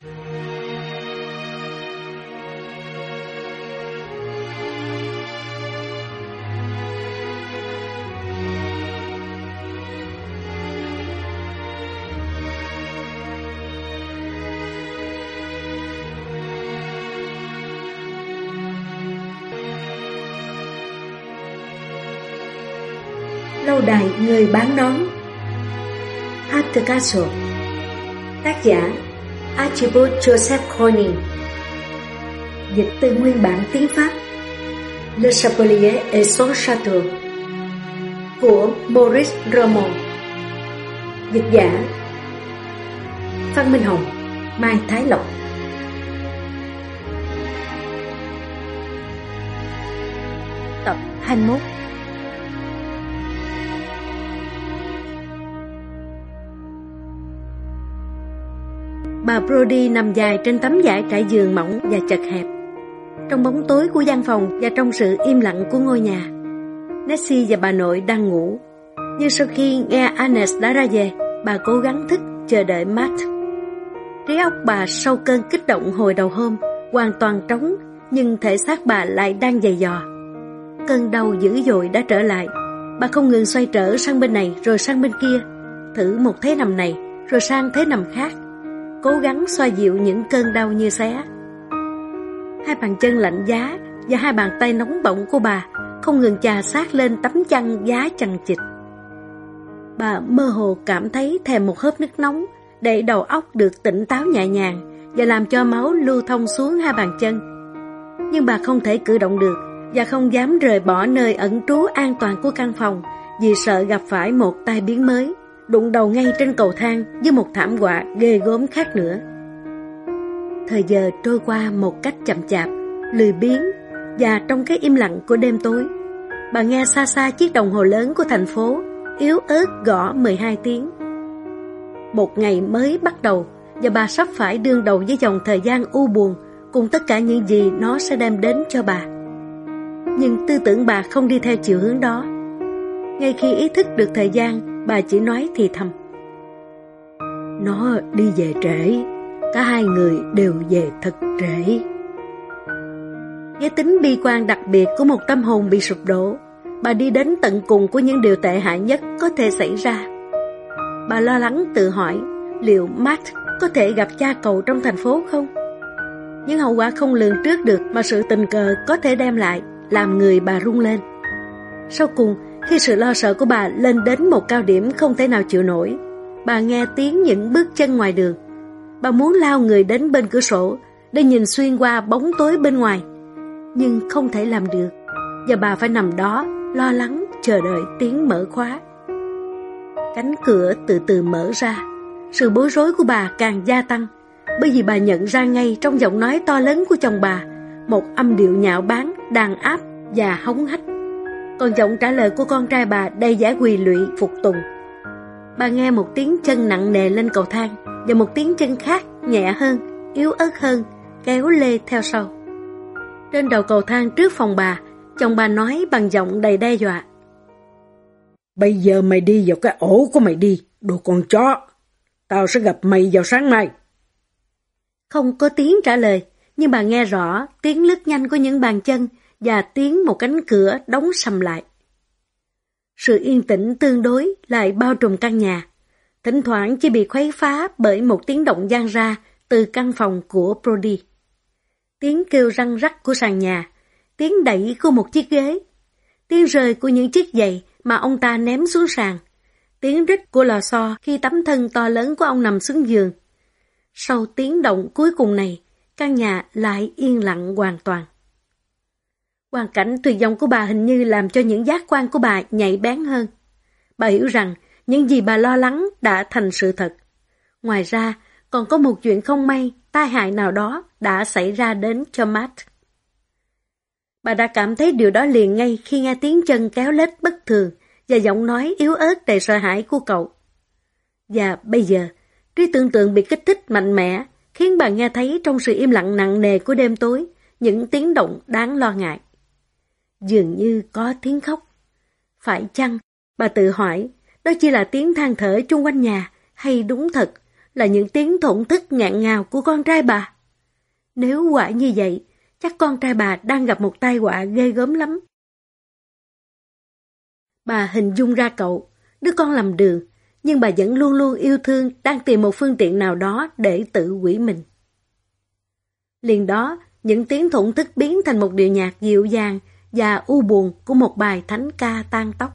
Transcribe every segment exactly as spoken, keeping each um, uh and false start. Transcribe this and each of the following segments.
Lâu đài người bán nón. At the Castle. Tác giả Archibald Joseph Corning. Dịch từ nguyên bản tiếng Pháp. Le Chapelier et son Château của Maurice Roman. Dịch giả Phan Minh Hồng, Mai Thái Lộc. Tập hai mươi mốt. Bà Brodie nằm dài trên tấm vải trải giường mỏng và chật hẹp, trong bóng tối của gian phòng và trong sự im lặng của ngôi nhà. Nessie và bà nội đang ngủ, nhưng sau khi nghe Agnes đã ra về, bà cố gắng thức chờ đợi Matt. Trí óc bà sau cơn kích động hồi đầu hôm hoàn toàn trống, nhưng thể xác bà lại đang giày dò. Cơn đau dữ dội đã trở lại. Bà không ngừng xoay trở sang bên này rồi sang bên kia, thử một thế nằm này rồi sang thế nằm khác, cố gắng xoa dịu những cơn đau như xé. Hai bàn chân lạnh giá và hai bàn tay nóng bỏng của bà không ngừng chà sát lên tấm chăn giá chằng chịt. Bà mơ hồ cảm thấy thèm một hớp nước nóng để đầu óc được tỉnh táo nhẹ nhàng và làm cho máu lưu thông xuống hai bàn chân. Nhưng bà không thể cử động được và không dám rời bỏ nơi ẩn trú an toàn của căn phòng vì sợ gặp phải một tai biến mới, đụng đầu ngay trên cầu thang với một thảm họa ghê gớm khác nữa. Thời giờ trôi qua một cách chậm chạp, lười biếng, và trong cái im lặng của đêm tối, bà nghe xa xa chiếc đồng hồ lớn của thành phố yếu ớt gõ mười hai tiếng. Một ngày mới bắt đầu và bà sắp phải đương đầu với dòng thời gian u buồn cùng tất cả những gì nó sẽ đem đến cho bà. Nhưng tư tưởng bà không đi theo chiều hướng đó. Ngay khi ý thức được thời gian, bà chỉ nói thì thầm: Nó đi về trễ, cả hai người đều về thật trễ. Với tính bi quan đặc biệt của một tâm hồn bị sụp đổ, bà đi đến tận cùng của những điều tệ hại nhất có thể xảy ra. Bà lo lắng tự hỏi liệu Matt có thể gặp cha cậu trong thành phố không? Những hậu quả không lường trước được mà sự tình cờ có thể đem lại làm người bà run lên. Sau cùng, khi sự lo sợ của bà lên đến một cao điểm không thể nào chịu nổi, bà nghe tiếng những bước chân ngoài đường. Bà muốn lao người đến bên cửa sổ để nhìn xuyên qua bóng tối bên ngoài, nhưng không thể làm được, và bà phải nằm đó lo lắng chờ đợi tiếng mở khóa. Cánh cửa từ từ mở ra. Sự bối rối của bà càng gia tăng, bởi vì bà nhận ra ngay trong giọng nói to lớn của chồng bà một âm điệu nhạo báng, đàn áp và hống hách. Còn giọng trả lời của con trai bà đầy vẻ quỳ lụy phục tùng. Bà nghe một tiếng chân nặng nề lên cầu thang và một tiếng chân khác nhẹ hơn, yếu ớt hơn kéo lê theo sau. Trên đầu cầu thang trước phòng bà, chồng bà nói bằng giọng đầy đe dọa: Bây giờ mày đi vào cái ổ của mày đi, đồ con chó. Tao sẽ gặp mày vào sáng mai. Không có tiếng trả lời, nhưng bà nghe rõ tiếng lướt nhanh của những bàn chân và tiếng một cánh cửa đóng sầm lại. Sự yên tĩnh tương đối lại bao trùm căn nhà, thỉnh thoảng chỉ bị khuấy phá bởi một tiếng động vang ra từ căn phòng của Brodie. Tiếng kêu răng rắc của sàn nhà, tiếng đẩy của một chiếc ghế, tiếng rơi của những chiếc giày mà ông ta ném xuống sàn, tiếng rít của lò xo khi tấm thân to lớn của ông nằm xuống giường. Sau tiếng động cuối cùng này, căn nhà lại yên lặng hoàn toàn. Hoàn cảnh tuyệt vọng của bà hình như làm cho những giác quan của bà nhạy bén hơn. Bà hiểu rằng những gì bà lo lắng đã thành sự thật. Ngoài ra, còn có một chuyện không may, tai hại nào đó đã xảy ra đến cho Matt. Bà đã cảm thấy điều đó liền ngay khi nghe tiếng chân kéo lết bất thường và giọng nói yếu ớt đầy sợ hãi của cậu. Và bây giờ, trí tưởng tượng bị kích thích mạnh mẽ, khiến bà nghe thấy trong sự im lặng nặng nề của đêm tối những tiếng động đáng lo ngại. Dường như có tiếng khóc. Phải chăng, bà tự hỏi, đó chỉ là tiếng than thở chung quanh nhà, hay đúng thật, là những tiếng thổn thức ngạn ngào của con trai bà. Nếu quả như vậy, chắc con trai bà đang gặp một tai họa ghê gớm lắm. Bà hình dung ra cậu, đứa con lầm đường, nhưng bà vẫn luôn luôn yêu thương, đang tìm một phương tiện nào đó để tự hủy mình. Liền đó, những tiếng thổn thức biến thành một điệu nhạc dịu dàng và u buồn của một bài thánh ca tan tóc.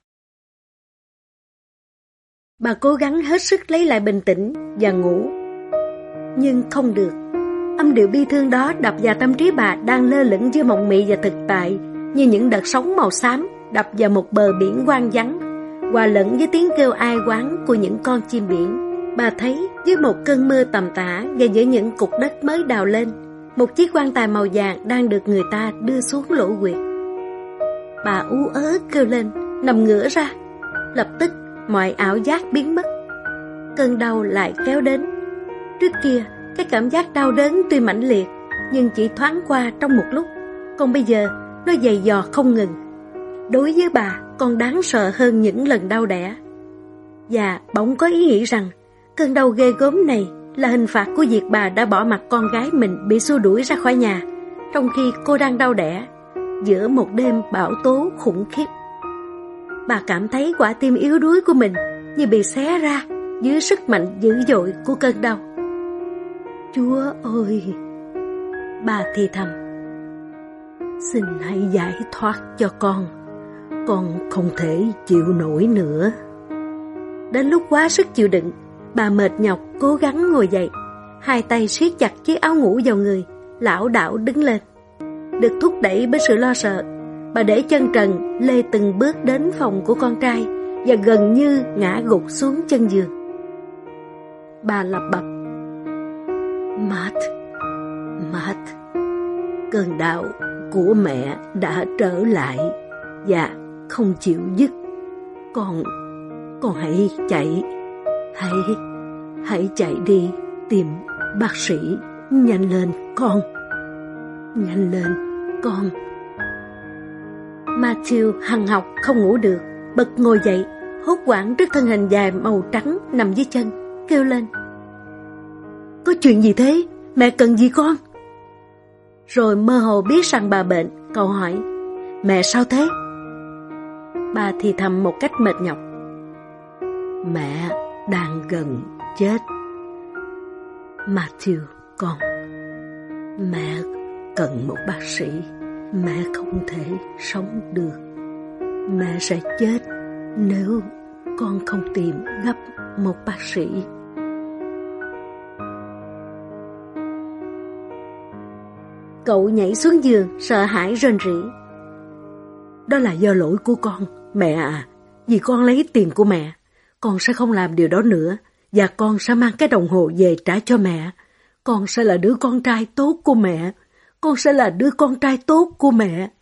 Bà cố gắng hết sức lấy lại bình tĩnh và ngủ. Nhưng không được. Âm điệu bi thương đó đập vào tâm trí bà đang lơ lửng giữa mộng mị và thực tại, như những đợt sóng màu xám đập vào một bờ biển hoang vắng, hòa lẫn với tiếng kêu ai oán của những con chim biển. Bà thấy dưới một cơn mưa tầm tã và giữa những cục đất mới đào lên, một chiếc quan tài màu vàng đang được người ta đưa xuống lỗ huyệt. Bà ú ớ kêu lên, nằm ngửa ra. Lập tức mọi ảo giác biến mất. Cơn đau lại kéo đến. Trước kia, cái cảm giác đau đớn tuy mãnh liệt, nhưng chỉ thoáng qua trong một lúc. Còn bây giờ, nó dày dò không ngừng. Đối với bà, còn đáng sợ hơn những lần đau đẻ. Và bỗng có ý nghĩ rằng, cơn đau ghê gớm này là hình phạt của việc bà đã bỏ mặc con gái mình bị xua đuổi ra khỏi nhà, trong khi cô đang đau đẻ, giữa một đêm bão tố khủng khiếp. Bà cảm thấy quả tim yếu đuối của mình như bị xé ra dưới sức mạnh dữ dội của cơn đau. Chúa ơi! Bà thì thầm, xin hãy giải thoát cho con, con không thể chịu nổi nữa. Đến lúc quá sức chịu đựng, bà mệt nhọc cố gắng ngồi dậy, hai tay siết chặt chiếc áo ngủ vào người, lảo đảo đứng lên. Được thúc đẩy bởi sự lo sợ, bà để chân trần lê từng bước đến phòng của con trai và gần như ngã gục xuống chân giường. Bà lẩm bẩm, Matt, Matt, cơn đau của mẹ đã trở lại và không chịu dứt. Con, con hãy chạy, hãy, hãy chạy đi tìm bác sĩ, nhanh lên con, nhanh lên con. Matthew hằng học không ngủ được, bật ngồi dậy, hốt hoảng trước thân hình dài màu trắng nằm dưới chân, kêu lên, có chuyện gì thế? Mẹ cần gì con? Rồi mơ hồ biết rằng bà bệnh, cậu hỏi, mẹ sao thế? Bà thì thầm một cách mệt nhọc, mẹ đang gần chết. Matthew, con, mẹ cần một bác sĩ. Mẹ không thể sống được. Mẹ sẽ chết nếu con không tìm gấp một bác sĩ. Cậu nhảy xuống giường, sợ hãi rên rỉ. Đó là do lỗi của con, mẹ à. Vì con lấy tiền của mẹ, con sẽ không làm điều đó nữa. Và con sẽ mang cái đồng hồ về trả cho mẹ. Con sẽ là đứa con trai tốt của mẹ. Con sẽ là đứa con trai tốt của mẹ.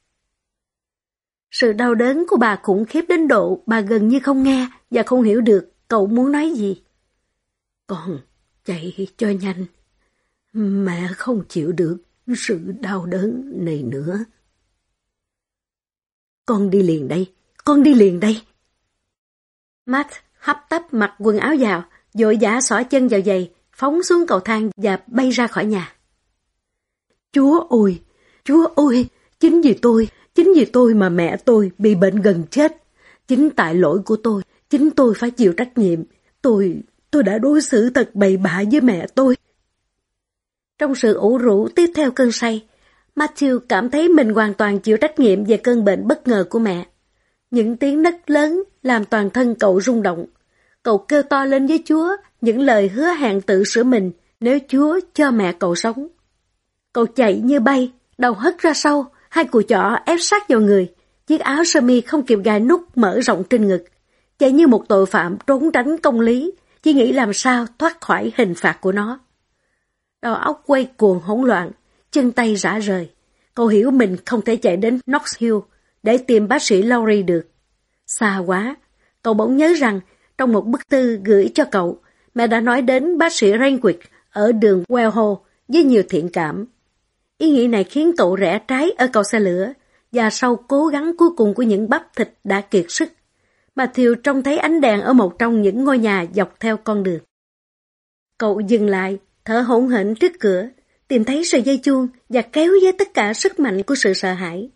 Sự đau đớn của bà khủng khiếp đến độ bà gần như không nghe và không hiểu được cậu muốn nói gì. Con chạy cho nhanh. Mẹ không chịu được sự đau đớn này nữa. Con đi liền đây, con đi liền đây. Matt hấp tấp mặc quần áo vào, vội vã xỏ chân vào giày, phóng xuống cầu thang và bay ra khỏi nhà. Chúa ơi, Chúa ơi, chính vì tôi, chính vì tôi mà mẹ tôi bị bệnh gần chết. Chính tại lỗi của tôi, chính tôi phải chịu trách nhiệm. Tôi, tôi đã đối xử thật bậy bạ với mẹ tôi. Trong sự ủ rũ tiếp theo cơn say, Matthew cảm thấy mình hoàn toàn chịu trách nhiệm về cơn bệnh bất ngờ của mẹ. Những tiếng nấc lớn làm toàn thân cậu rung động. Cậu kêu to lên với Chúa những lời hứa hẹn tự sửa mình nếu Chúa cho mẹ cậu sống. Cậu chạy như bay, đầu hất ra sau, hai cùi chỏ ép sát vào người, chiếc áo sơ mi không kịp gài nút mở rộng trên ngực. Chạy như một tội phạm trốn tránh công lý, chỉ nghĩ làm sao thoát khỏi hình phạt của nó. Đầu óc quay cuồng hỗn loạn, chân tay rã rời. Cậu hiểu mình không thể chạy đến Knox Hill để tìm bác sĩ Lowry được. Xa quá, cậu bỗng nhớ rằng trong một bức thư gửi cho cậu, mẹ đã nói đến bác sĩ Renwick ở đường Wellhall với nhiều thiện cảm. Ý nghĩ này khiến cậu rẽ trái ở cầu xe lửa, và sau cố gắng cuối cùng của những bắp thịt đã kiệt sức, Matthew trông thấy ánh đèn ở một trong những ngôi nhà dọc theo con đường. Cậu dừng lại, thở hổn hển trước cửa, tìm thấy sợi dây chuông và kéo với tất cả sức mạnh của sự sợ hãi.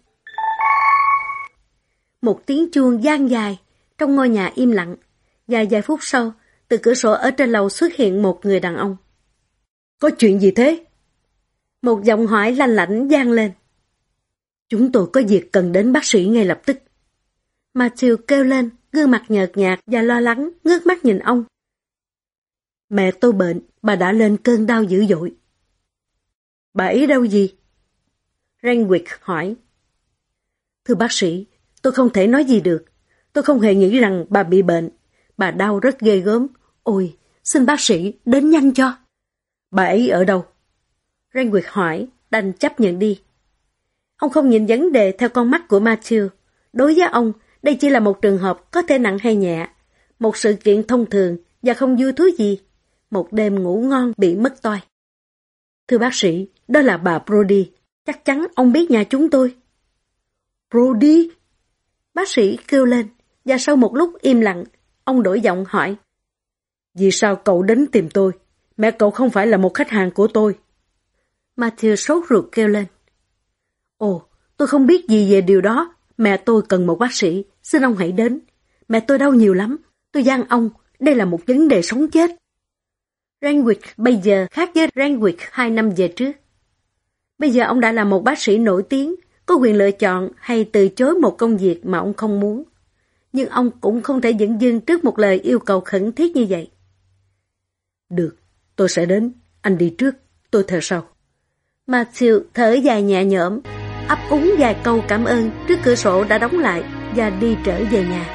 Một tiếng chuông vang dài, trong ngôi nhà im lặng, và vài phút sau, từ cửa sổ ở trên lầu xuất hiện một người đàn ông. Có chuyện gì thế? Một giọng hỏi lanh lảnh vang lên. Chúng tôi có việc cần đến bác sĩ ngay lập tức. Matthew kêu lên, gương mặt nhợt nhạt và lo lắng, ngước mắt nhìn ông. Mẹ tôi bệnh, bà đã lên cơn đau dữ dội. Bà ấy đau gì? Renwick hỏi. Thưa bác sĩ, tôi không thể nói gì được. Tôi không hề nghĩ rằng bà bị bệnh. Bà đau rất ghê gớm. Ôi, xin bác sĩ đến nhanh cho. Bà ấy ở đâu? Renwick hỏi, đành chấp nhận đi. Ông không nhìn vấn đề theo con mắt của Matthew. Đối với ông, đây chỉ là một trường hợp có thể nặng hay nhẹ. Một sự kiện thông thường và không vui thú gì. Một đêm ngủ ngon bị mất toi. Thưa bác sĩ, đó là bà Brody. Chắc chắn ông biết nhà chúng tôi. Brody? Bác sĩ kêu lên, và sau một lúc im lặng, ông đổi giọng hỏi. Vì sao cậu đến tìm tôi? Mẹ cậu không phải là một khách hàng của tôi. Matthew sốt ruột kêu lên. Ồ, tôi không biết gì về điều đó. Mẹ tôi cần một bác sĩ, xin ông hãy đến. Mẹ tôi đau nhiều lắm. Tôi van ông, đây là một vấn đề sống chết. Renwick bây giờ khác với Renwick hai năm về trước. Bây giờ ông đã là một bác sĩ nổi tiếng, có quyền lựa chọn hay từ chối một công việc mà ông không muốn. Nhưng ông cũng không thể dửng dưng trước một lời yêu cầu khẩn thiết như vậy. Được, tôi sẽ đến. Anh đi trước, tôi theo sau. Matthew thở dài nhẹ nhõm, ấp úng vài câu cảm ơn trước cửa sổ đã đóng lại và đi trở về nhà.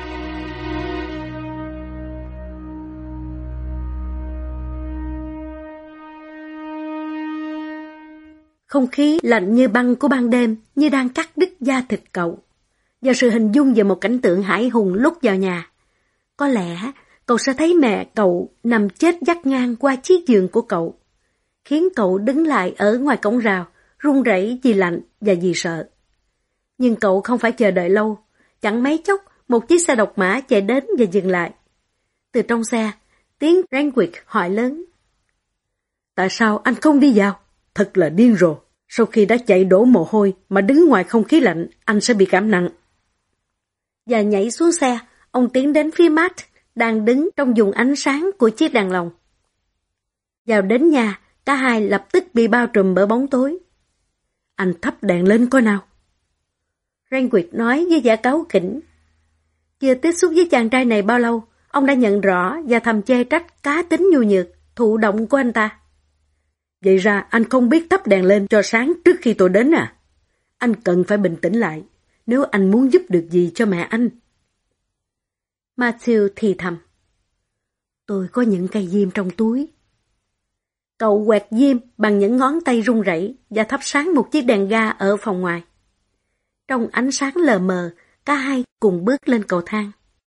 Không khí lạnh như băng của ban đêm như đang cắt đứt da thịt cậu. Và sự hình dung về một cảnh tượng hãi hùng lúc vào nhà. Có lẽ cậu sẽ thấy mẹ cậu nằm chết vắt ngang qua chiếc giường của cậu, khiến cậu đứng lại ở ngoài cổng rào, run rẩy vì lạnh và vì sợ. Nhưng cậu không phải chờ đợi lâu, chẳng mấy chốc một chiếc xe độc mã chạy đến và dừng lại. Từ trong xe, tiếng Renwick hỏi lớn. Tại sao anh không đi vào? Thật là điên rồ. Sau khi đã chạy đổ mồ hôi mà đứng ngoài không khí lạnh, anh sẽ bị cảm nặng. Và nhảy xuống xe, ông tiến đến phía Matt, đang đứng trong vùng ánh sáng của chiếc đèn lồng. Vào đến nhà, cả hai lập tức bị bao trùm bởi bóng tối. Anh thắp đèn lên coi nào. Renwick nói với vẻ cáu kỉnh. Chưa tiếp xúc với chàng trai này bao lâu, ông đã nhận rõ và thầm chê trách cá tính nhu nhược, thụ động của anh ta. Vậy ra anh không biết thắp đèn lên cho sáng trước khi tôi đến à? Anh cần phải bình tĩnh lại, nếu anh muốn giúp được gì cho mẹ anh. Matthew thì thầm. Tôi có những cây diêm trong túi. Cậu quẹt diêm bằng những ngón tay run rẩy và thắp sáng một chiếc đèn ga ở phòng ngoài. Trong ánh sáng lờ mờ, cả hai cùng bước lên cầu thang.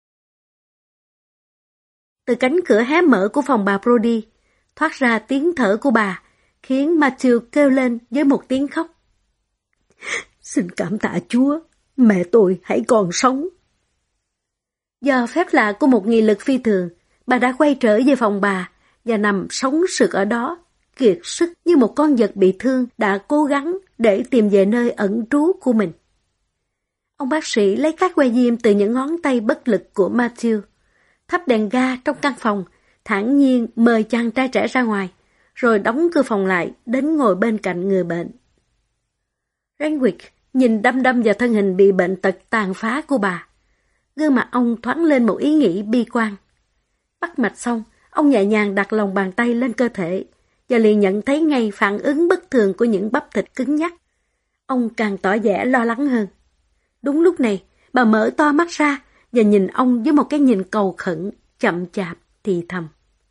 Từ cánh cửa hé mở của phòng bà Brody, thoát ra tiếng thở của bà, khiến Matthew kêu lên với một tiếng khóc. Xin cảm tạ Chúa, mẹ tôi hãy còn sống. Do phép lạ của một nghị lực phi thường, bà đã quay trở về phòng bà và nằm sống sượt ở đó, kiệt sức như một con vật bị thương đã cố gắng để tìm về nơi ẩn trú của mình. Ông bác sĩ lấy các que diêm từ những ngón tay bất lực của Matthew, thắp đèn ga trong căn phòng, thản nhiên mời chàng trai trẻ ra ngoài, rồi đóng cửa phòng lại đến ngồi bên cạnh người bệnh. Renwick nhìn đăm đăm vào thân hình bị bệnh tật tàn phá của bà. Gương mặt ông thoáng lên một ý nghĩ bi quan. Bắt mạch xong, ông nhẹ nhàng đặt lòng bàn tay lên cơ thể và liền nhận thấy ngay phản ứng bất thường của những bắp thịt cứng nhắc. Ông càng tỏ vẻ lo lắng hơn. Đúng lúc này, bà mở to mắt ra và nhìn ông với một cái nhìn cầu khẩn, chậm chạp, thì thầm.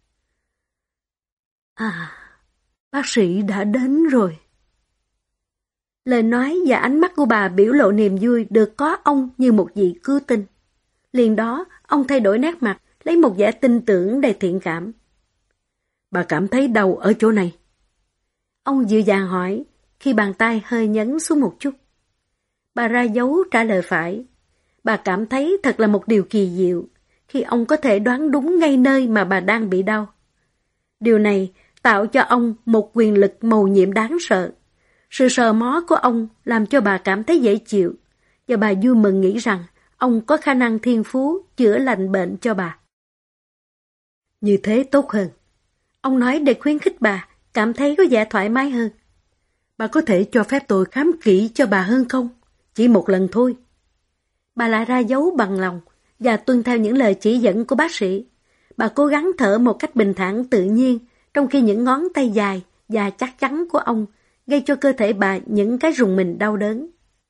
À, bác sĩ đã đến rồi. Lời nói và ánh mắt của bà biểu lộ niềm vui được có ông như một vị cứu tinh. Liền đó, ông thay đổi nét mặt, lấy một vẻ tin tưởng đầy thiện cảm. Bà cảm thấy đau ở chỗ này. Ông dịu dàng hỏi, khi bàn tay hơi nhấn xuống một chút. Bà ra dấu trả lời phải. Bà cảm thấy thật là một điều kỳ diệu, khi ông có thể đoán đúng ngay nơi mà bà đang bị đau. Điều này tạo cho ông một quyền lực mầu nhiệm đáng sợ. Sự sờ mó của ông làm cho bà cảm thấy dễ chịu, và bà vui mừng nghĩ rằng ông có khả năng thiên phú chữa lành bệnh cho bà. Như thế tốt hơn. Ông nói để khuyến khích bà cảm thấy có vẻ thoải mái hơn. Bà có thể cho phép tôi khám kỹ cho bà hơn không? Chỉ một lần thôi. Bà lại ra dấu bằng lòng và tuân theo những lời chỉ dẫn của bác sĩ. Bà cố gắng thở một cách bình thản tự nhiên, trong khi những ngón tay dài và chắc chắn của ông gây cho cơ thể bà những cái rùng mình đau đớn.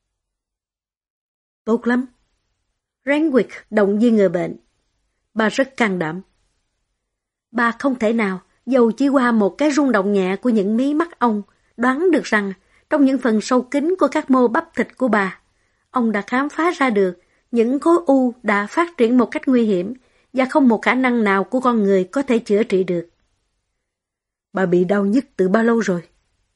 Tốt lắm. Renwick động viên người bệnh. Bà rất can đảm. Bà không thể nào, dầu chỉ qua một cái rung động nhẹ của những mí mắt ông, đoán được rằng trong những phần sâu kín của các mô bắp thịt của bà, ông đã khám phá ra được những khối u đã phát triển một cách nguy hiểm và không một khả năng nào của con người có thể chữa trị được. Bà bị đau nhức từ bao lâu rồi?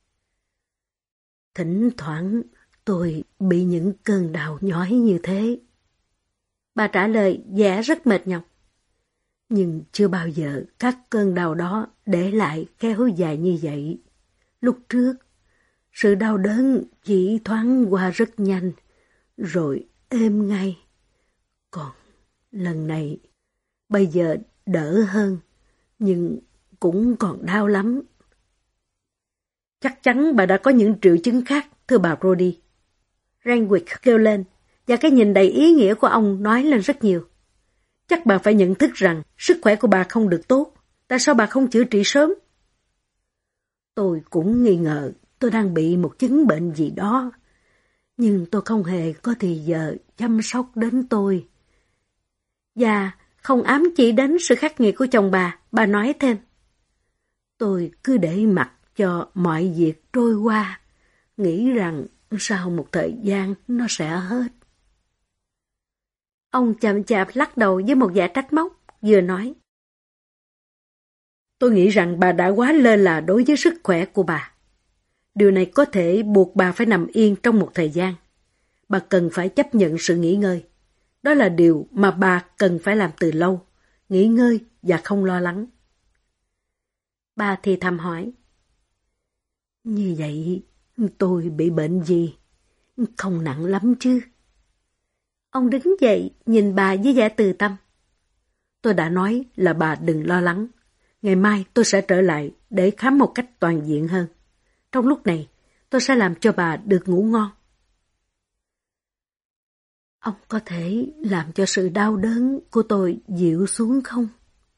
Thỉnh thoảng tôi bị những cơn đau nhói như thế. Bà trả lời vẻ rất mệt nhọc. Nhưng chưa bao giờ các cơn đau đó để lại kéo dài như vậy. Lúc trước, sự đau đớn chỉ thoáng qua rất nhanh, rồi êm ngay. Còn lần này, bây giờ đỡ hơn, nhưng cũng còn đau lắm. Chắc chắn bà đã có những triệu chứng khác, thưa bà Brody. Renwick kêu lên, và cái nhìn đầy ý nghĩa của ông nói lên rất nhiều. Chắc bà phải nhận thức rằng sức khỏe của bà không được tốt. Tại sao bà không chữa trị sớm? Tôi cũng nghi ngờ tôi đang bị một chứng bệnh gì đó. Nhưng tôi không hề có thì giờ chăm sóc đến tôi. Và không ám chỉ đến sự khắc nghiệt của chồng bà, bà nói thêm. Tôi cứ để mặc cho mọi việc trôi qua, nghĩ rằng sau một thời gian nó sẽ hết. Ông chậm chạp lắc đầu với một vẻ trách móc, vừa nói. Tôi nghĩ rằng bà đã quá lơ là đối với sức khỏe của bà. Điều này có thể buộc bà phải nằm yên trong một thời gian. Bà cần phải chấp nhận sự nghỉ ngơi. Đó là điều mà bà cần phải làm từ lâu, nghỉ ngơi và không lo lắng. Bà thì thầm hỏi. Như vậy, tôi bị bệnh gì? Không nặng lắm chứ? Ông đứng dậy, nhìn bà với vẻ từ tâm. Tôi đã nói là bà đừng lo lắng. Ngày mai tôi sẽ trở lại để khám một cách toàn diện hơn. Trong lúc này, tôi sẽ làm cho bà được ngủ ngon. Ông có thể làm cho sự đau đớn của tôi dịu xuống không?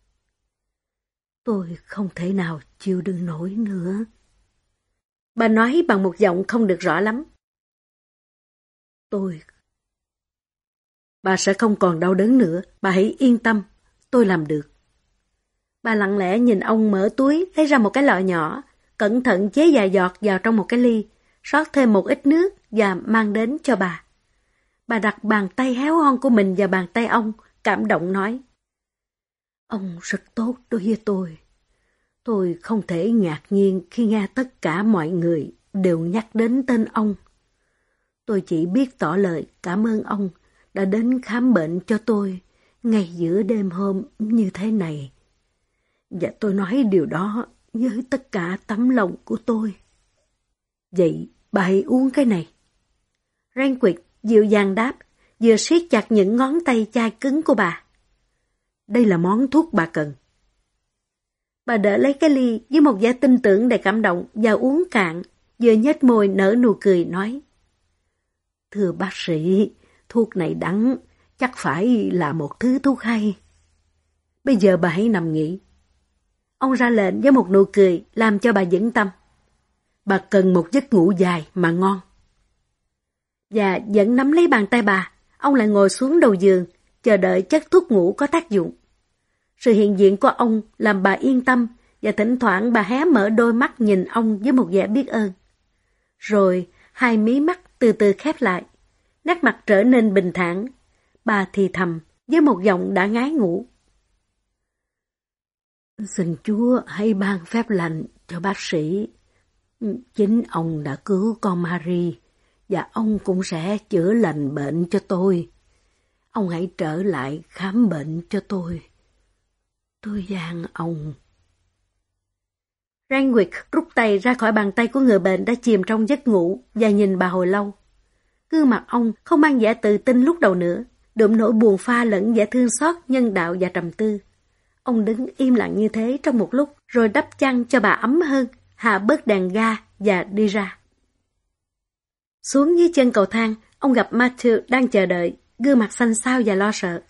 Tôi không thể nào chịu đựng nổi nữa. Bà nói bằng một giọng không được rõ lắm. Tôi... Bà sẽ không còn đau đớn nữa, bà hãy yên tâm, tôi làm được. Bà lặng lẽ nhìn ông mở túi, lấy ra một cái lọ nhỏ, cẩn thận chế vài giọt vào trong một cái ly, rót thêm một ít nước và mang đến cho bà. Bà đặt bàn tay héo hon của mình vào bàn tay ông, cảm động nói. Ông rất tốt đối với tôi. Tôi không thể ngạc nhiên khi nghe tất cả mọi người đều nhắc đến tên ông. Tôi chỉ biết tỏ lời cảm ơn ông đã đến khám bệnh cho tôi ngay giữa đêm hôm như thế này. Và tôi nói điều đó với tất cả tấm lòng của tôi. Vậy bà hãy uống cái này. Renwick dịu dàng đáp, vừa siết chặt những ngón tay chai cứng của bà. Đây là món thuốc bà cần. Bà đỡ lấy cái ly với một vẻ tin tưởng đầy cảm động và uống cạn, vừa nhếch môi nở nụ cười nói. Thưa bác sĩ, thuốc này đắng, chắc phải là một thứ thuốc hay. Bây giờ bà hãy nằm nghỉ. Ông ra lệnh với một nụ cười làm cho bà vững tâm. Bà cần một giấc ngủ dài mà ngon. Và vẫn nắm lấy bàn tay bà, ông lại ngồi xuống đầu giường, chờ đợi chất thuốc ngủ có tác dụng. Sự hiện diện của ông làm bà yên tâm, và thỉnh thoảng bà hé mở đôi mắt nhìn ông với một vẻ biết ơn. Rồi hai mí mắt từ từ khép lại, nét mặt trở nên bình thản. Bà thì thầm với một giọng đã ngái ngủ. Xin Chúa hãy ban phép lành cho bác sĩ. Chính ông đã cứu con Marie, và ông cũng sẽ chữa lành bệnh cho tôi. Ông hãy trở lại khám bệnh cho tôi. Tôi van ông. Renwick rút tay ra khỏi bàn tay của người bệnh đã chìm trong giấc ngủ và nhìn bà hồi lâu. Gương mặt ông không mang vẻ tự tin lúc đầu nữa, đượm nỗi buồn pha lẫn vẻ thương xót, nhân đạo và trầm tư. Ông đứng im lặng như thế trong một lúc, rồi đắp chăn cho bà ấm hơn, hạ bớt đèn ga và đi ra. Xuống dưới chân cầu thang, ông gặp Matthew đang chờ đợi, gương mặt xanh xao và lo sợ.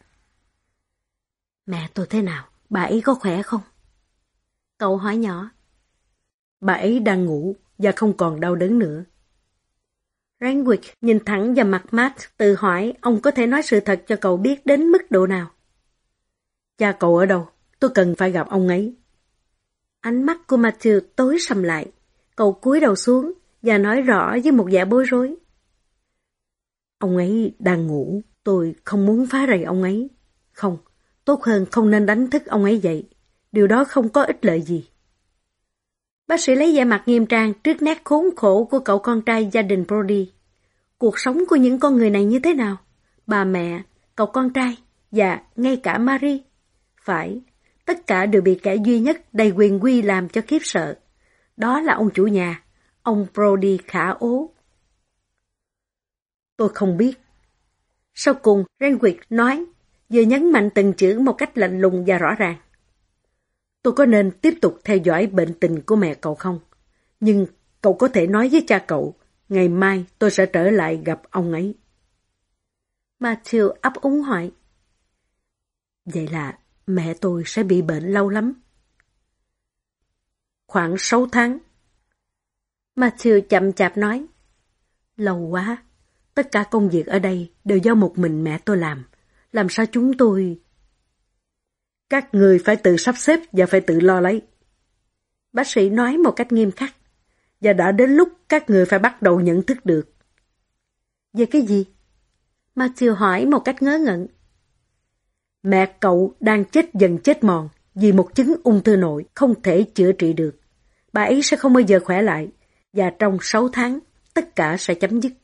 Mẹ tôi thế nào? Bà ấy có khỏe không? Cậu hỏi nhỏ. Bà ấy đang ngủ và không còn đau đớn nữa. Renwick nhìn thẳng vào mặt Matt, tự hỏi ông có thể nói sự thật cho cậu biết đến mức độ nào. Cha cậu ở đâu? Tôi cần phải gặp ông ấy. Ánh mắt của Matthew tối sầm lại. Cậu cúi đầu xuống và nói rõ với một vẻ bối rối. Ông ấy đang ngủ. Tôi không muốn phá rầy ông ấy. Không, tốt hơn không nên đánh thức ông ấy dậy. Điều đó không có ích lợi gì. Bác sĩ lấy vẻ mặt nghiêm trang trước nét khốn khổ của cậu con trai gia đình Brody. Cuộc sống của những con người này như thế nào? Bà mẹ, cậu con trai và ngay cả Marie. Phải, tất cả đều bị kẻ duy nhất đầy quyền quy làm cho khiếp sợ. Đó là ông chủ nhà, ông Brody khả ố. Tôi không biết. Sau cùng, Renwick nói, vừa nhấn mạnh từng chữ một cách lạnh lùng và rõ ràng. Tôi có nên tiếp tục theo dõi bệnh tình của mẹ cậu không? Nhưng cậu có thể nói với cha cậu, ngày mai tôi sẽ trở lại gặp ông ấy. Matthew ấp úng hỏi. Vậy là mẹ tôi sẽ bị bệnh lâu lắm? Khoảng sáu tháng. Matthew chậm chạp nói. Lâu quá. Tất cả công việc ở đây đều do một mình mẹ tôi làm. Làm sao chúng tôi... Các người phải tự sắp xếp và phải tự lo lấy. Bác sĩ nói một cách nghiêm khắc. Và đã đến lúc các người phải bắt đầu nhận thức được. Về cái gì? Matthew hỏi một cách ngớ ngẩn. Mẹ cậu đang chết dần chết mòn vì một chứng ung thư nội không thể chữa trị được. Bà ấy sẽ không bao giờ khỏe lại. Và trong sáu tháng, tất cả sẽ chấm dứt.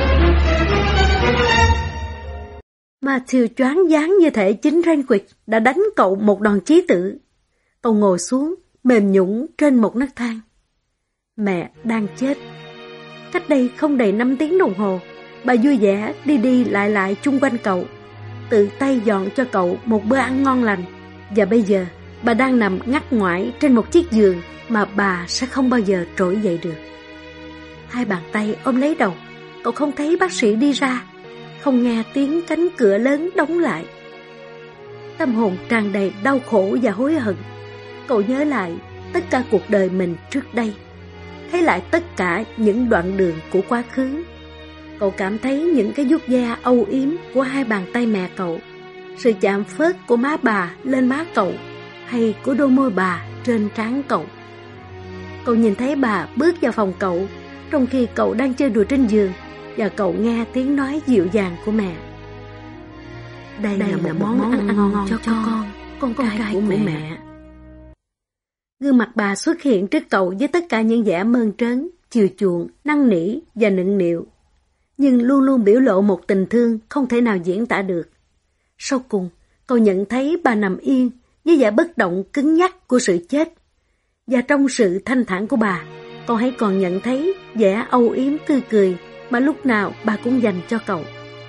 Matthew choáng váng như thể chính Renwick đã đánh cậu một đòn chí tử. Cậu ngồi xuống, mềm nhũn trên một nấc thang. Mẹ đang chết. Cách đây không đầy năm tiếng đồng hồ, bà vui vẻ đi đi lại lại chung quanh cậu, tự tay dọn cho cậu một bữa ăn ngon lành. Và bây giờ, bà đang nằm ngắt ngoải trên một chiếc giường mà bà sẽ không bao giờ trỗi dậy được. Hai bàn tay ôm lấy đầu, cậu không thấy bác sĩ đi ra, không nghe tiếng cánh cửa lớn đóng lại. Tâm hồn tràn đầy đau khổ và hối hận. Cậu nhớ lại tất cả cuộc đời mình trước đây, thấy lại tất cả những đoạn đường của quá khứ. Cậu cảm thấy những cái vuốt ve âu yếm của hai bàn tay mẹ cậu, sự chạm phớt của má bà lên má cậu, hay của đôi môi bà trên trán cậu. Cậu nhìn thấy bà bước vào phòng cậu, trong khi cậu đang chơi đùa trên giường, và cậu nghe tiếng nói dịu dàng của mẹ. Đây, Đây là, một là một món, món ăn, ăn ngon, ngon cho con, con, con, con trai của mẹ. mẹ. Gương mặt bà xuất hiện trước cậu với tất cả những vẻ mơn trớn, chiều chuộng, năn nỉ và nựng nịu, nhưng luôn luôn biểu lộ một tình thương không thể nào diễn tả được. Sau cùng, cậu nhận thấy bà nằm yên với vẻ bất động cứng nhắc của sự chết. Và trong sự thanh thản của bà, cậu hãy còn nhận thấy vẻ âu yếm tươi cười mà lúc nào bà cũng dành cho cậu.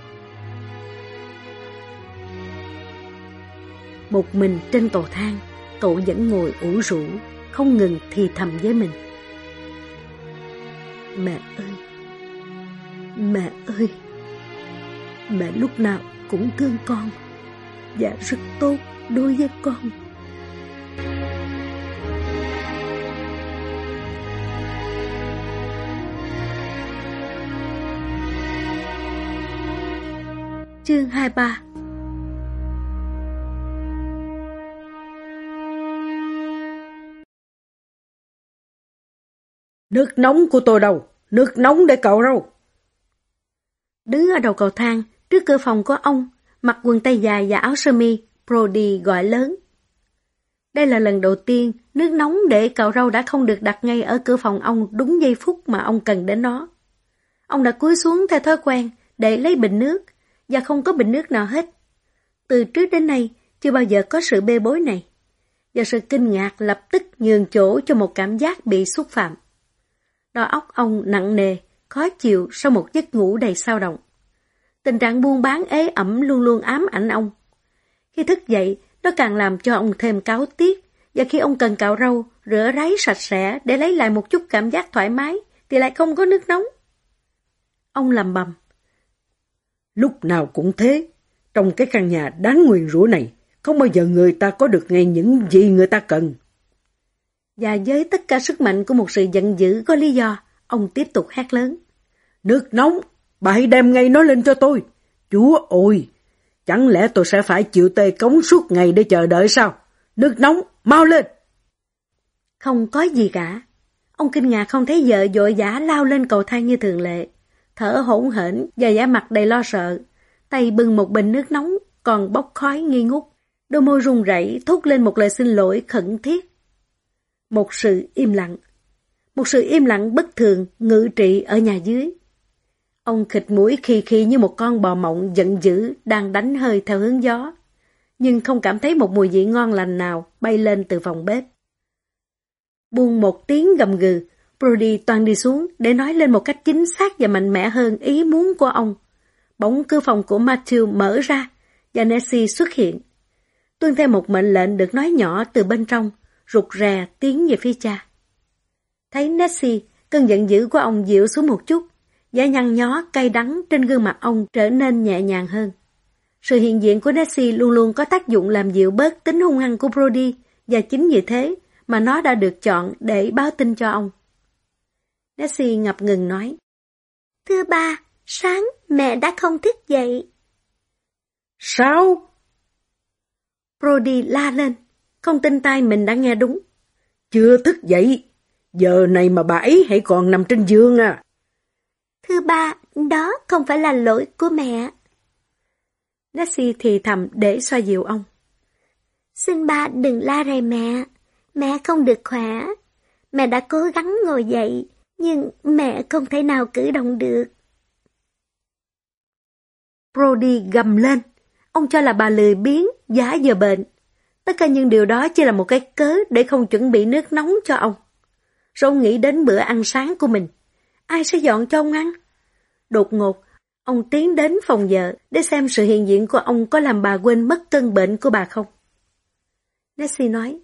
Một mình trên cầu thang, cậu vẫn ngồi ủ rũ, không ngừng thì thầm với mình. Mẹ ơi! Mẹ ơi! Mẹ lúc nào cũng thương con và rất tốt đối với con. Chương hai mươi ba. Nước nóng của tôi đâu? Nước nóng để cậu đâu? Đứng ở đầu cầu thang, trước cửa phòng của ông, mặc quần tây dài và áo sơ mi, Brody gọi lớn. Đây là lần đầu tiên nước nóng để cạo râu đã không được đặt ngay ở cửa phòng ông đúng giây phút mà ông cần đến nó. Ông đã cúi xuống theo thói quen để lấy bình nước, và không có bình nước nào hết. Từ trước đến nay, chưa bao giờ có sự bê bối này. và sự kinh ngạc lập tức nhường chỗ cho một cảm giác bị xúc phạm. Đầu óc ông nặng nề, khó chịu sau một giấc ngủ đầy xao động. Tình trạng buôn bán ế ẩm luôn luôn ám ảnh ông. Khi thức dậy, nó càng làm cho ông thêm cáu tiết, và khi ông cần cạo râu, rửa ráy sạch sẽ để lấy lại một chút cảm giác thoải mái, thì lại không có nước nóng. Ông lầm bầm. Lúc nào cũng thế, trong cái căn nhà đáng nguyền rủa này, không bao giờ người ta có được ngay những gì người ta cần. Và với tất cả sức mạnh của một sự giận dữ có lý do, ông tiếp tục hét lớn. Nước nóng, bà hãy đem ngay nó lên cho tôi. Chúa ơi, chẳng lẽ tôi sẽ phải chịu tê cống suốt ngày để chờ đợi sao? Nước nóng, mau lên! Không có gì cả. Ông kinh ngạc không thấy vợ vội vã lao lên cầu thang như thường lệ, thở hổn hển và vẻ mặt đầy lo sợ, tay bưng một bình nước nóng còn bốc khói nghi ngút, đôi môi run rẩy thốt lên một lời xin lỗi khẩn thiết. Một sự im lặng, một sự im lặng bất thường ngự trị ở nhà dưới. Ông khịt mũi khì khì như một con bò mộng giận dữ đang đánh hơi theo hướng gió, nhưng không cảm thấy một mùi vị ngon lành nào bay lên từ phòng bếp. Buông một tiếng gầm gừ, Brody toan đi xuống để nói lên một cách chính xác và mạnh mẽ hơn ý muốn của ông. Bỗng cửa phòng của Matthew mở ra và Nessie xuất hiện. Tuân theo một mệnh lệnh được nói nhỏ từ bên trong, rụt rè tiến về phía cha. Thấy Nessie, cơn giận dữ của ông dịu xuống một chút, vẻ nhăn nhó cay đắng trên gương mặt ông trở nên nhẹ nhàng hơn. Sự hiện diện của Nessie luôn luôn có tác dụng làm dịu bớt tính hung hăng của Brody, và chính vì thế mà nó đã được chọn để báo tin cho ông. Nessie ngập ngừng nói. Thưa ba, sáng mẹ đã không thức dậy. Sao? Brody la lên, không tin tai mình đã nghe đúng. Chưa thức dậy, giờ này mà bà ấy hãy còn nằm trên giường à. Thưa ba, đó không phải là lỗi của mẹ. Nessie thì thầm để xoa dịu ông. Xin ba đừng la rầy mẹ, mẹ không được khỏe. Mẹ đã cố gắng ngồi dậy, nhưng mẹ không thể nào cử động được. Brody gầm lên, ông cho là bà lười biếng, giả giờ bệnh. Tất cả những điều đó chỉ là một cái cớ để không chuẩn bị nước nóng cho ông. Rồi ông nghĩ đến bữa ăn sáng của mình. Ai sẽ dọn cho ông ăn? Đột ngột, ông tiến đến phòng vợ để xem sự hiện diện của ông có làm bà quên mất cơn bệnh của bà không. Nessie nói,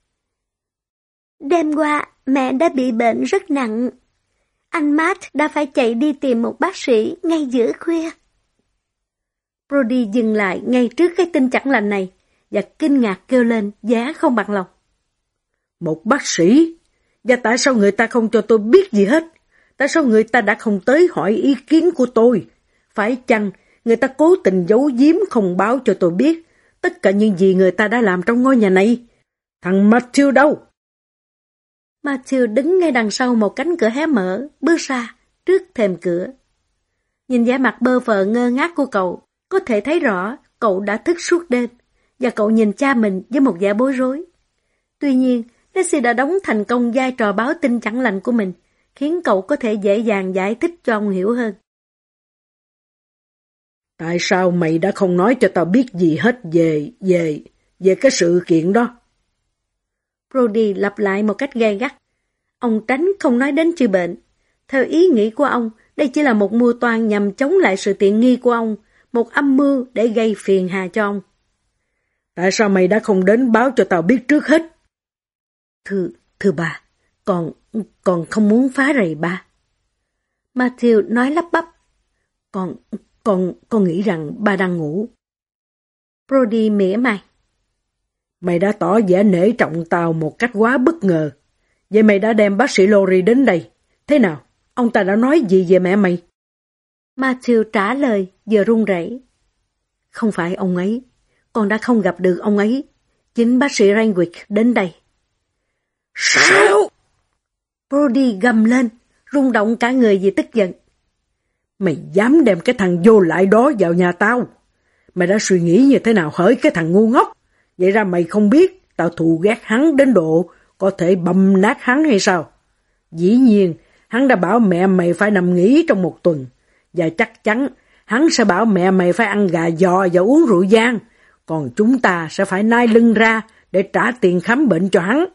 đêm qua mẹ đã bị bệnh rất nặng. Anh Matt đã phải chạy đi tìm một bác sĩ ngay giữa khuya. Brody dừng lại ngay trước cái tin chẳng lành này và kinh ngạc kêu lên, giá không bằng lòng. Một bác sĩ? Và tại sao người ta không cho tôi biết gì hết? Tại sao người ta đã không tới hỏi ý kiến của tôi? Phải chăng người ta cố tình giấu giếm không báo cho tôi biết tất cả những gì người ta đã làm trong ngôi nhà này? Thằng Matthew đâu? Matthew đứng ngay đằng sau một cánh cửa hé mở, bước ra trước thềm cửa. Nhìn vẻ mặt bơ phờ ngơ ngác của cậu, có thể thấy rõ cậu đã thức suốt đêm, và cậu nhìn cha mình với một vẻ bối rối. Tuy nhiên, Nessie đã đóng thành công vai trò báo tin chẳng lành của mình, khiến cậu có thể dễ dàng giải thích cho ông hiểu hơn. Tại sao mày đã không nói cho tao biết gì hết về, về, về cái sự kiện đó? Brody lặp lại một cách gay gắt. Ông tránh không nói đến chữa bệnh. Theo ý nghĩ của ông, đây chỉ là một mưu toan nhằm chống lại sự tiện nghi của ông, một âm mưu để gây phiền hà cho ông. Tại sao mày đã không đến báo cho tao biết trước hết? Thưa, thưa bà, con, con không muốn phá rầy ba. Matthew nói lắp bắp. Con, con, con nghĩ rằng ba đang ngủ. Brody mỉa mai. Mày đã tỏ vẻ nể trọng tao một cách quá bất ngờ. Vậy mày đã đem bác sĩ Lori đến đây. Thế nào? Ông ta đã nói gì về mẹ mày? Matthew trả lời vừa run rẩy. Không phải ông ấy. Con đã không gặp được ông ấy. Chính bác sĩ Renwick đến đây. Sao? Brody gầm lên, rung động cả người vì tức giận. Mày dám đem cái thằng vô lại đó vào nhà tao? Mày đã suy nghĩ như thế nào hỡi cái thằng ngu ngốc? Vậy ra mày không biết tao thù ghét hắn đến độ có thể bầm nát hắn hay sao? Dĩ nhiên, hắn đã bảo mẹ mày phải nằm nghỉ trong một tuần. Và chắc chắn hắn sẽ bảo mẹ mày phải ăn gà giò và uống rượu vang. Còn chúng ta sẽ phải nai lưng ra để trả tiền khám bệnh cho hắn.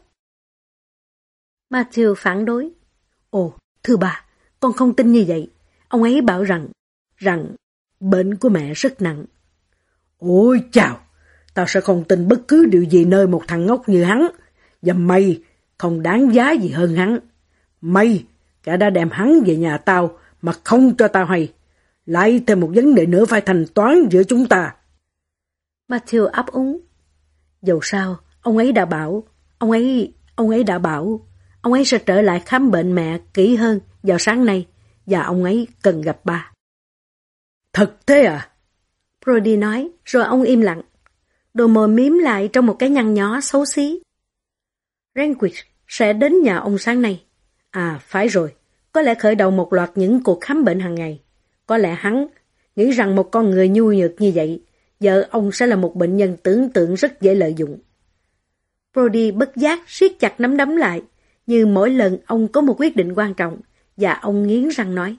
Matthew phản đối. Ồ, thưa bà, con không tin như vậy. Ông ấy bảo rằng, rằng bệnh của mẹ rất nặng. Ôi chào, tao sẽ không tin bất cứ điều gì nơi một thằng ngốc như hắn. Và mày không đáng giá gì hơn hắn. Mày, cả đã đem hắn về nhà tao mà không cho tao hay. Lại thêm một vấn đề nữa phải thanh toán giữa chúng ta. Matthew ấp úng. Dẫu sao, ông ấy đã bảo, ông ấy, ông ấy đã bảo, ông ấy sẽ trở lại khám bệnh mẹ kỹ hơn vào sáng nay, và ông ấy cần gặp bà. Thật thế à? Brody nói, rồi ông im lặng. Đôi môi miếm lại trong một cái nhăn nhó xấu xí. Renwick sẽ đến nhà ông sáng nay. À, phải rồi, có lẽ khởi đầu một loạt những cuộc khám bệnh hàng ngày. Có lẽ hắn nghĩ rằng một con người nhu nhược như vậy, vợ ông sẽ là một bệnh nhân tưởng tượng rất dễ lợi dụng. Brody bất giác siết chặt nắm đấm lại, như mỗi lần ông có một quyết định quan trọng, và ông nghiến răng nói.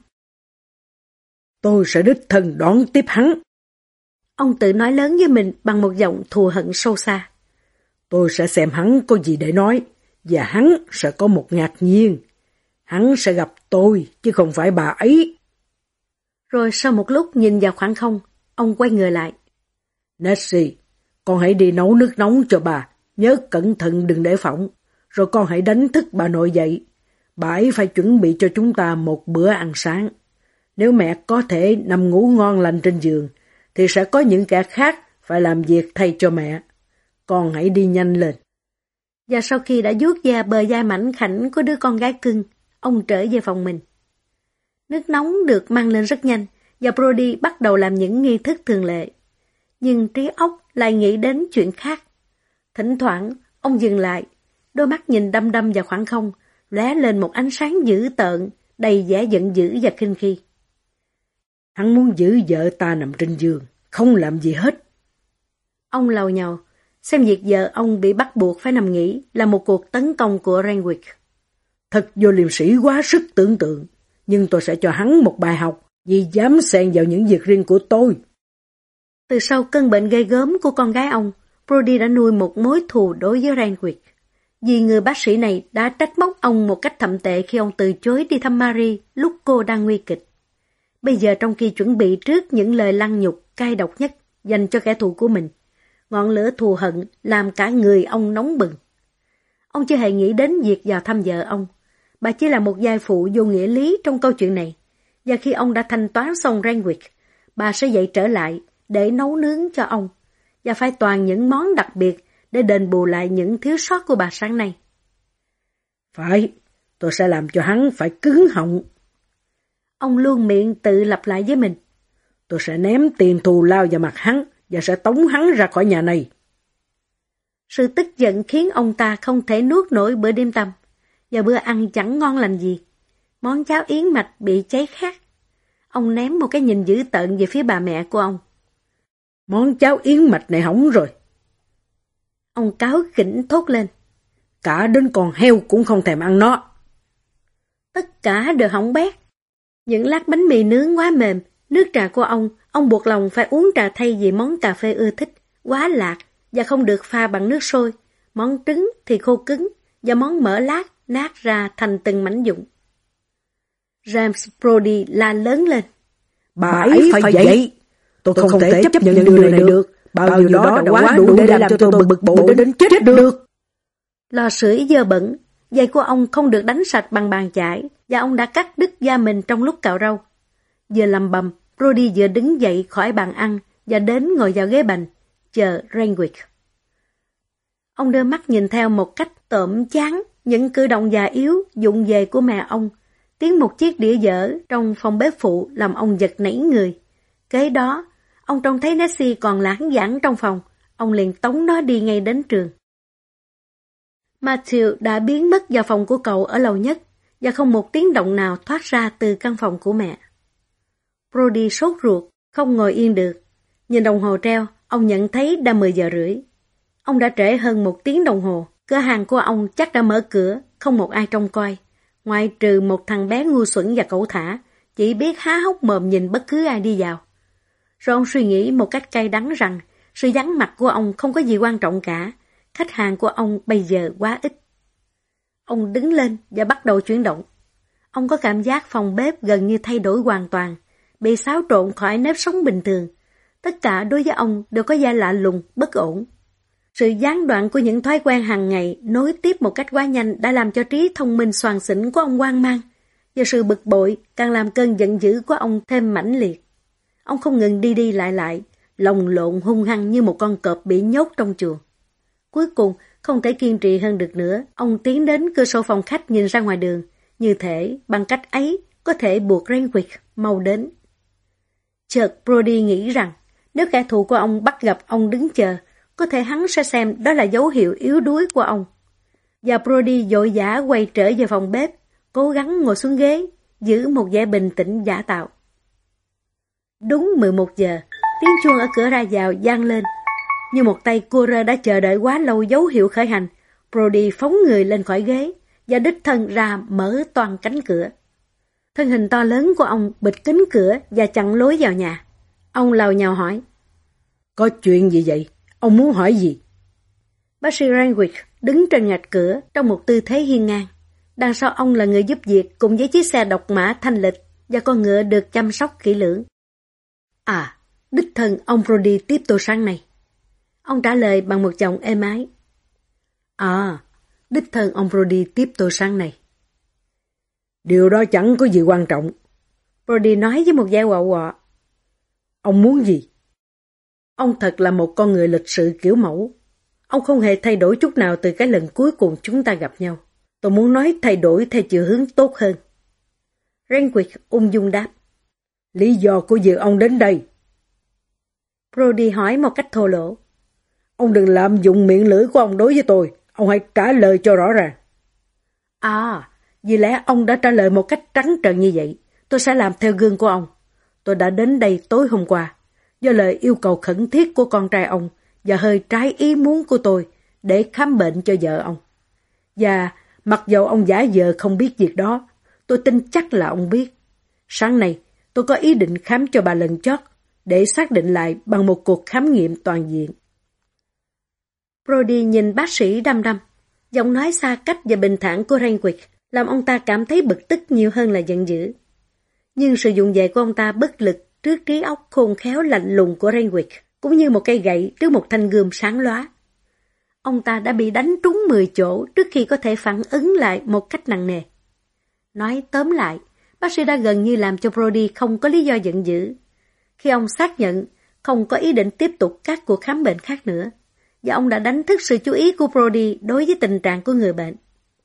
Tôi sẽ đích thân đón tiếp hắn. Ông tự nói lớn với mình bằng một giọng thù hận sâu xa. Tôi sẽ xem hắn có gì để nói, và hắn sẽ có một ngạc nhiên. Hắn sẽ gặp tôi, chứ không phải bà ấy. Rồi sau một lúc nhìn vào khoảng không, ông quay người lại. Nancy, con hãy đi nấu nước nóng cho bà, nhớ cẩn thận đừng để phỏng. Rồi con hãy đánh thức bà nội dậy. Bà ấy phải chuẩn bị cho chúng ta một bữa ăn sáng. Nếu mẹ có thể nằm ngủ ngon lành trên giường, thì sẽ có những kẻ khác phải làm việc thay cho mẹ. Con hãy đi nhanh lên. Và sau khi đã vuốt da bờ vai mảnh khảnh của đứa con gái cưng, ông trở về phòng mình. Nước nóng được mang lên rất nhanh, và Brody bắt đầu làm những nghi thức thường lệ. Nhưng trí óc lại nghĩ đến chuyện khác. Thỉnh thoảng, ông dừng lại, đôi mắt nhìn đăm đăm vào khoảng không, lóe lên một ánh sáng dữ tợn, đầy vẻ giận dữ và khinh khi. Hắn muốn giữ vợ ta nằm trên giường, không làm gì hết. Ông lầu nhầu, xem việc vợ ông bị bắt buộc phải nằm nghỉ là một cuộc tấn công của Renwick. Thật vô liêm sỉ quá sức tưởng tượng, nhưng tôi sẽ cho hắn một bài học vì dám xen vào những việc riêng của tôi. Từ sau cơn bệnh gây gớm của con gái ông, Brody đã nuôi một mối thù đối với Renwick. Vì người bác sĩ này đã trách móc ông một cách thậm tệ khi ông từ chối đi thăm Mary lúc cô đang nguy kịch. Bây giờ trong khi chuẩn bị trước những lời lăng nhục cay độc nhất dành cho kẻ thù của mình, ngọn lửa thù hận làm cả người ông nóng bừng. Ông chưa hề nghĩ đến việc vào thăm vợ ông. Bà chỉ là một giai phụ vô nghĩa lý trong câu chuyện này. Và khi ông đã thanh toán xong Renwick, bà sẽ dậy trở lại để nấu nướng cho ông, và phải toàn những món đặc biệt để đền bù lại những thiếu sót của bà sáng nay. Phải, tôi sẽ làm cho hắn phải cứng họng. Ông luôn miệng tự lặp lại với mình. Tôi sẽ ném tiền thù lao vào mặt hắn và sẽ tống hắn ra khỏi nhà này. Sự tức giận khiến ông ta không thể nuốt nổi bữa đêm tăm, và bữa ăn chẳng ngon lành gì. Món cháo yến mạch bị cháy khét. Ông ném một cái nhìn dữ tợn về phía bà mẹ của ông. Món cháo yến mạch này hỏng rồi. Ông cáu kỉnh thốt lên. Cả đến con heo cũng không thèm ăn nó. Tất cả đều hỏng bét. Những lát bánh mì nướng quá mềm, nước trà của ông, ông buộc lòng phải uống trà thay vì món cà phê ưa thích, quá lạc và không được pha bằng nước sôi. Món trứng thì khô cứng và món mỡ lát nát ra thành từng mảnh vụn. James Brody la lớn lên. Bà ấy phải, phải dậy. Tôi, tôi không, không thể chấp nhận điều này được. được. Bao nhiêu đó đã quá đủ để làm cho tôi bực bội đến chết được. Lò sưởi dơ bẩn, giày của ông không được đánh sạch bằng bàn chải, và ông đã cắt đứt da mình trong lúc cạo râu. Vừa lầm bầm, Brody vừa đứng dậy khỏi bàn ăn và đến ngồi vào ghế bành, chờ Renwick. Ông đưa mắt nhìn theo một cách tởm chán những cử động già yếu vụng về của mẹ ông. Tiếng một chiếc đĩa dở trong phòng bếp phụ làm ông giật nảy người. Kế đó, ông trông thấy Nancy còn lãng vãng trong phòng, ông liền tống nó đi ngay đến trường. Matthew đã biến mất vào phòng của cậu ở lầu nhất, và không một tiếng động nào thoát ra từ căn phòng của mẹ. Brody sốt ruột, không ngồi yên được. Nhìn đồng hồ treo, ông nhận thấy đã mười giờ rưỡi. Ông đã trễ hơn một tiếng đồng hồ, cửa hàng của ông chắc đã mở cửa, không một ai trông coi. Ngoại trừ một thằng bé ngu xuẩn và cẩu thả, chỉ biết há hốc mồm nhìn bất cứ ai đi vào. Rồi ông suy nghĩ một cách cay đắng rằng sự vắng mặt của ông không có gì quan trọng cả. khách hàng của ông bây giờ quá ít. Ông đứng lên và bắt đầu chuyển động. Ông có cảm giác phòng bếp gần như thay đổi hoàn toàn, bị xáo trộn khỏi nếp sống bình thường. Tất cả đối với ông đều có vẻ lạ lùng, bất ổn. Sự gián đoạn của những thói quen hàng ngày nối tiếp một cách quá nhanh đã làm cho trí thông minh soàn xỉn của ông hoang mang, và sự bực bội càng làm cơn giận dữ của ông thêm mãnh liệt. Ông không ngừng đi đi lại lại, lồng lộn hung hăng như một con cọp bị nhốt trong chuồng. Cuối cùng, không thể kiên trì hơn được nữa, ông tiến đến cửa sổ phòng khách nhìn ra ngoài đường, như thể bằng cách ấy có thể buộc Renwick mau đến. Chợt Brody nghĩ rằng nếu kẻ thù của ông bắt gặp ông đứng chờ, có thể hắn sẽ xem đó là dấu hiệu yếu đuối của ông. Và Brody vội vã quay trở về phòng bếp, cố gắng ngồi xuống ghế, giữ một vẻ bình tĩnh giả tạo. Đúng mười một giờ, tiếng chuông ở cửa ra vào vang lên. Như một tay cua rơ đã chờ đợi quá lâu dấu hiệu khởi hành, Brody phóng người lên khỏi ghế và đích thân ra mở toàn cánh cửa. Thân hình to lớn của ông bịt kín cửa và chặn lối vào nhà. Ông lào nhào hỏi: Có chuyện gì vậy? Ông muốn hỏi gì? Bác sĩ Renwick đứng trên ngạch cửa trong một tư thế hiên ngang. Đằng sau ông là người giúp việc cùng với chiếc xe độc mã thanh lịch và con ngựa được chăm sóc kỹ lưỡng. À, đích thân ông Brody tiếp tô sáng này. Ông trả lời bằng một giọng êm ái. À, đích thân ông Brody tiếp tô sáng này. Điều đó chẳng có gì quan trọng. Brody nói với một vẻ quạo quọ. Ông muốn gì? Ông thật là một con người lịch sự kiểu mẫu. Ông không hề thay đổi chút nào từ cái lần cuối cùng chúng ta gặp nhau. Tôi muốn nói thay đổi theo chiều hướng tốt hơn. Renwick ung dung đáp. Lý do của việc ông đến đây? Brody hỏi một cách thô lỗ. Ông đừng lạm dụng miệng lưỡi của ông đối với tôi. Ông hãy trả lời cho rõ ràng. À, vì lẽ ông đã trả lời một cách trắng trợn như vậy, tôi sẽ làm theo gương của ông. Tôi đã đến đây tối hôm qua, do lời yêu cầu khẩn thiết của con trai ông và hơi trái ý muốn của tôi để khám bệnh cho vợ ông. Và mặc dầu ông giả vờ không biết việc đó, tôi tin chắc là ông biết. Sáng nay, tôi có ý định khám cho bà lần chót để xác định lại bằng một cuộc khám nghiệm toàn diện. Brody nhìn bác sĩ đăm đăm, giọng nói xa cách và bình thản của Renwick làm ông ta cảm thấy bực tức nhiều hơn là giận dữ. Nhưng sự dụng về của ông ta bất lực trước trí óc khôn khéo lạnh lùng của Renwick, cũng như một cây gậy trước một thanh gươm sáng lóa. Ông ta đã bị đánh trúng mười chỗ trước khi có thể phản ứng lại một cách nặng nề. Nói tóm lại, bác sĩ đã gần như làm cho Brody không có lý do giận dữ, khi ông xác nhận không có ý định tiếp tục các cuộc khám bệnh khác nữa, và ông đã đánh thức sự chú ý của Brody đối với tình trạng của người bệnh.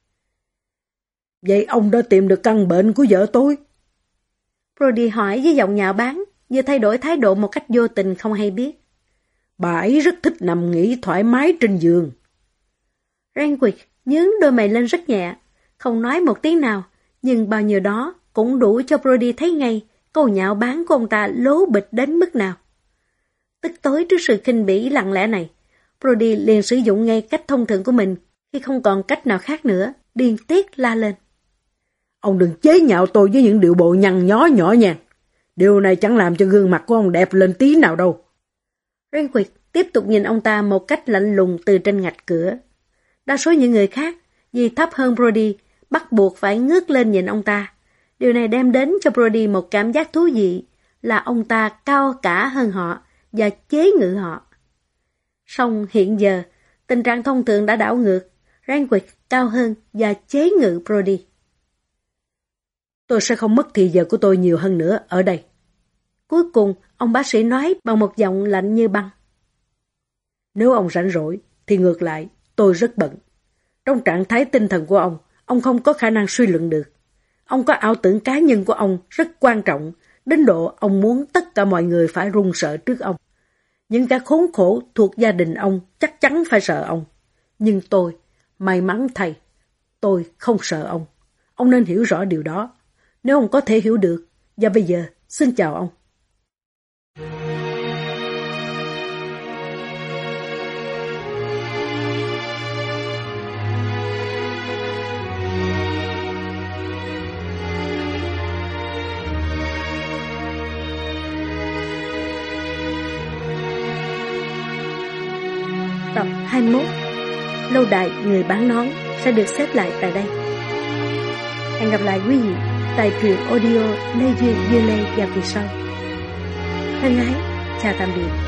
Vậy ông đã tìm được căn bệnh của vợ tôi? Brody hỏi với giọng nhạo báng, vừa thay đổi thái độ một cách vô tình không hay biết. Bà ấy rất thích nằm nghỉ thoải mái trên giường. Renwick nhướng đôi mày lên rất nhẹ, không nói một tiếng nào, nhưng bao nhiêu đó cũng đủ cho Brody thấy ngay câu nhạo báng của ông ta lố bịch đến mức nào. Tức tối trước sự khinh bỉ lặng lẽ này, Brody liền sử dụng ngay cách thông thường của mình khi không còn cách nào khác nữa, điên tiết la lên. Ông đừng chế nhạo tôi với những điệu bộ nhăn nhó nhỏ nhàng. Điều này chẳng làm cho gương mặt của ông đẹp lên tí nào đâu. Renwick tiếp tục nhìn ông ta một cách lạnh lùng từ trên ngạch cửa. Đa số những người khác, vì thấp hơn Brody, bắt buộc phải ngước lên nhìn ông ta. Điều này đem đến cho Brody một cảm giác thú vị, là ông ta cao cả hơn họ và chế ngự họ. Song hiện giờ, tình trạng thông thường đã đảo ngược, Renwick cao hơn và chế ngự Brody. Tôi sẽ không mất thì giờ của tôi nhiều hơn nữa ở đây. Cuối cùng, ông bác sĩ nói bằng một giọng lạnh như băng. Nếu ông rảnh rỗi, thì ngược lại, tôi rất bận. Trong trạng thái tinh thần của ông, ông không có khả năng suy luận được. Ông có ảo tưởng cá nhân của ông rất quan trọng, đến độ ông muốn tất cả mọi người phải run sợ trước ông. Những kẻ khốn khổ thuộc gia đình ông chắc chắn phải sợ ông. Nhưng tôi, may mắn thay, tôi không sợ ông. Ông nên hiểu rõ điều đó. Nếu ông có thể hiểu được, và bây giờ, xin chào ông. Tập hai mươi mốt. lâu đài người bán nón sẽ được xếp lại tại đây. Hẹn gặp lại quý vị tại truyện audio Lê Duyên Dưa Lê vào kỳ sau. Thân ái, chào tạm biệt.